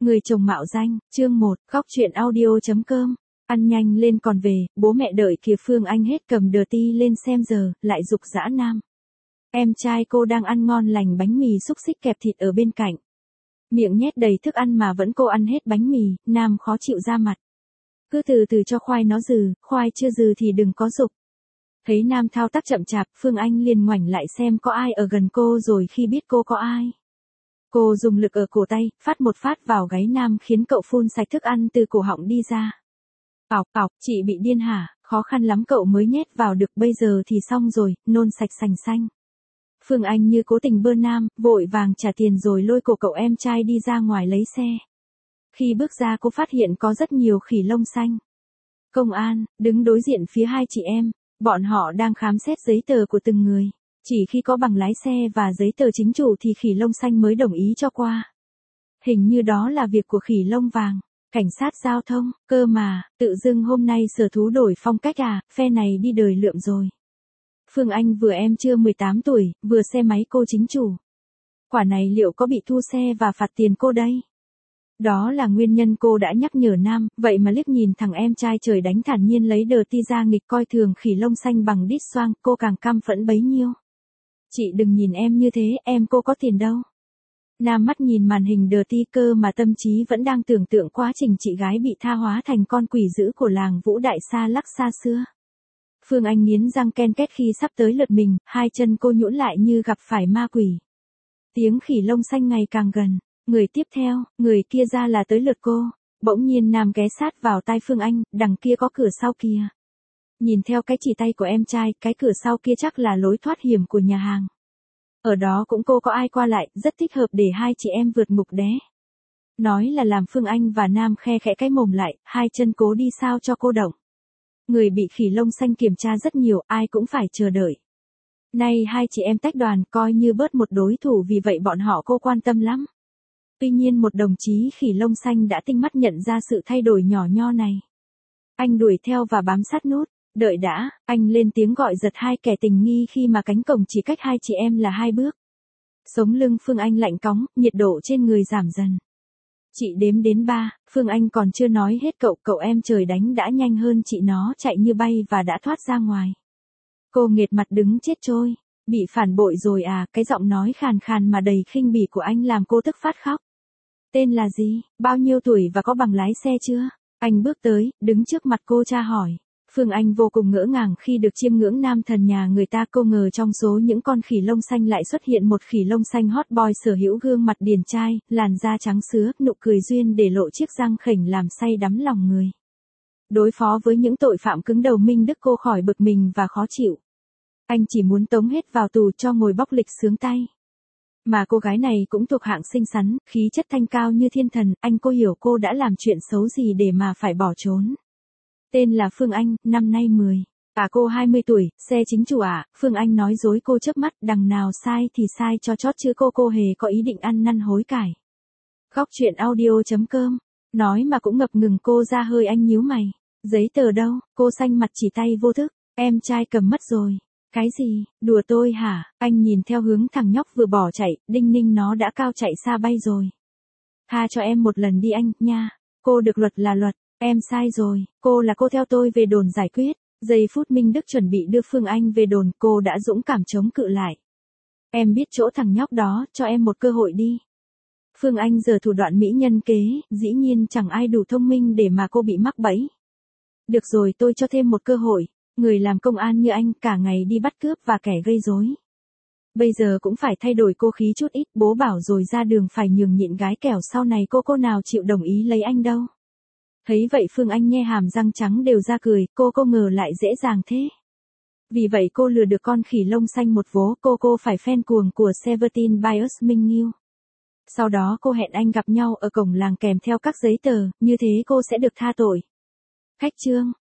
Người chồng mạo danh, chương 1, góc truyện audio.com. Ăn nhanh lên còn về, bố mẹ đợi kìa. Phương Anh hết cầm Dirty lên xem giờ, lại giục dã Nam. Em trai cô đang ăn ngon lành bánh mì xúc xích kẹp thịt ở bên cạnh. Miệng nhét đầy thức ăn mà vẫn cô ăn hết bánh mì, Nam khó chịu ra mặt. Cứ từ từ cho khoai nó dừ, khoai chưa dừ thì đừng có giục. Thấy Nam thao tác chậm chạp, Phương Anh liền ngoảnh lại xem có ai ở gần cô rồi khi biết cô có ai. Cô dùng lực ở cổ tay, phát một phát vào gáy Nam khiến cậu phun sạch thức ăn từ cổ họng đi ra. Ọc ọc, chị bị điên hả, khó khăn lắm cậu mới nhét vào được, bây giờ thì xong rồi, nôn sạch sành xanh. Phương Anh như cố tình bơ Nam, vội vàng trả tiền rồi lôi cổ cậu em trai đi ra ngoài lấy xe. Khi bước ra cô phát hiện có rất nhiều khỉ lông xanh. Công an, đứng đối diện phía hai chị em, bọn họ đang khám xét giấy tờ của từng người. Chỉ khi có bằng lái xe và giấy tờ chính chủ thì khỉ lông xanh mới đồng ý cho qua. Hình như đó là việc của khỉ lông vàng. Cảnh sát giao thông, cơ mà, tự dưng hôm nay sở thú đổi phong cách à, phe này đi đời lượm rồi. Phương Anh vừa em chưa 18 tuổi, vừa xe máy cô chính chủ. Quả này liệu có bị thu xe và phạt tiền cô đây? Đó là nguyên nhân cô đã nhắc nhở Nam, vậy mà liếc nhìn thằng em trai trời đánh thản nhiên lấy Dirty ra nghịch coi thường khỉ lông xanh bằng đít xoang, cô càng căm phẫn bấy nhiêu. Chị đừng nhìn em như thế, em cô có tiền đâu. Nam mắt nhìn màn hình Dirty cơ mà tâm trí vẫn đang tưởng tượng quá trình chị gái bị tha hóa thành con quỷ dữ của làng Vũ Đại Sa Lắc xa xưa. Phương Anh nghiến răng ken két khi sắp tới lượt mình, hai chân cô nhũn lại như gặp phải ma quỷ. Tiếng khỉ lông xanh ngày càng gần, người tiếp theo, người kia ra là tới lượt cô. Bỗng nhiên Nam ghé sát vào tai Phương Anh, đằng kia có cửa sau kìa. Nhìn theo cái chỉ tay của em trai, cái cửa sau kia chắc là lối thoát hiểm của nhà hàng. Ở đó cũng cô có ai qua lại, rất thích hợp để hai chị em vượt ngục đé. Nói là làm Phương Anh và Nam khe khẽ cái mồm lại, hai chân cố đi sao cho cô động. Người bị khỉ lông xanh kiểm tra rất nhiều, ai cũng phải chờ đợi. Nay hai chị em tách đoàn coi như bớt một đối thủ, vì vậy bọn họ cô quan tâm lắm. Tuy nhiên một đồng chí khỉ lông xanh đã tinh mắt nhận ra sự thay đổi nhỏ nho này. Anh đuổi theo và bám sát nút. Đợi đã, anh lên tiếng gọi giật hai kẻ tình nghi khi mà cánh cổng chỉ cách hai chị em là 2 bước. Sống lưng Phương Anh lạnh cóng, nhiệt độ trên người giảm dần. Chị đếm đến 3, Phương Anh còn chưa nói hết cậu em trời đánh đã nhanh hơn chị nó chạy như bay và đã thoát ra ngoài. Cô nghệt mặt đứng chết trôi, bị phản bội rồi à, cái giọng nói khàn khàn mà đầy khinh bỉ của anh làm cô tức phát khóc. Tên là gì, bao nhiêu tuổi và có bằng lái xe chưa? Anh bước tới, đứng trước mặt cô tra hỏi. Phương Anh vô cùng ngỡ ngàng khi được chiêm ngưỡng nam thần nhà người ta, cô ngờ trong số những con khỉ lông xanh lại xuất hiện một khỉ lông xanh hot boy sở hữu gương mặt điển trai, làn da trắng sứa, nụ cười duyên để lộ chiếc răng khểnh làm say đắm lòng người. Đối phó với những tội phạm cứng đầu Minh Đức cô khỏi bực mình và khó chịu. Anh chỉ muốn tống hết vào tù cho ngồi bóc lịch sướng tay. Mà cô gái này cũng thuộc hạng xinh xắn, khí chất thanh cao như thiên thần, cô hiểu cô đã làm chuyện xấu gì để mà phải bỏ trốn. Tên là Phương Anh, năm nay 10. Cô 20 tuổi, xe chính chủ à, Phương Anh nói dối cô chớp mắt, đằng nào sai thì sai cho chót chứ cô hề có ý định ăn năn hối cải. Góc truyện audio.com, nói mà cũng ngập ngừng cô ra hơi. Anh nhíu mày. Giấy tờ đâu, cô xanh mặt chỉ tay vô thức, em trai cầm mất rồi. Cái gì, đùa tôi hả? Anh nhìn theo hướng thằng nhóc vừa bỏ chạy, đinh ninh nó đã cao chạy xa bay rồi. Tha cho em một lần đi anh, nha, cô được luật là luật. Em sai rồi, cô là cô theo tôi về đồn giải quyết. Giây phút Minh Đức chuẩn bị đưa Phương Anh về đồn, cô đã dũng cảm chống cự lại. Em biết chỗ thằng nhóc đó, cho em một cơ hội đi. Phương Anh giở thủ đoạn mỹ nhân kế, dĩ nhiên chẳng ai đủ thông minh để mà cô bị mắc bẫy. Được rồi, tôi cho thêm một cơ hội. Người làm công an như anh cả ngày đi bắt cướp và kẻ gây rối. Bây giờ cũng phải thay đổi cô khí chút ít, bố bảo rồi ra đường phải nhường nhịn gái kẻo sau này cô nào chịu đồng ý lấy anh đâu. Thấy vậy Phương Anh nhe hàm răng trắng đều ra cười, cô ngờ lại dễ dàng thế. Vì vậy cô lừa được con khỉ lông xanh một vố, cô phải fan cuồng của Seventeen Bios Minh Nghiêu. Sau đó cô hẹn anh gặp nhau ở cổng làng kèm theo các giấy tờ, như thế cô sẽ được tha tội. Khách trương,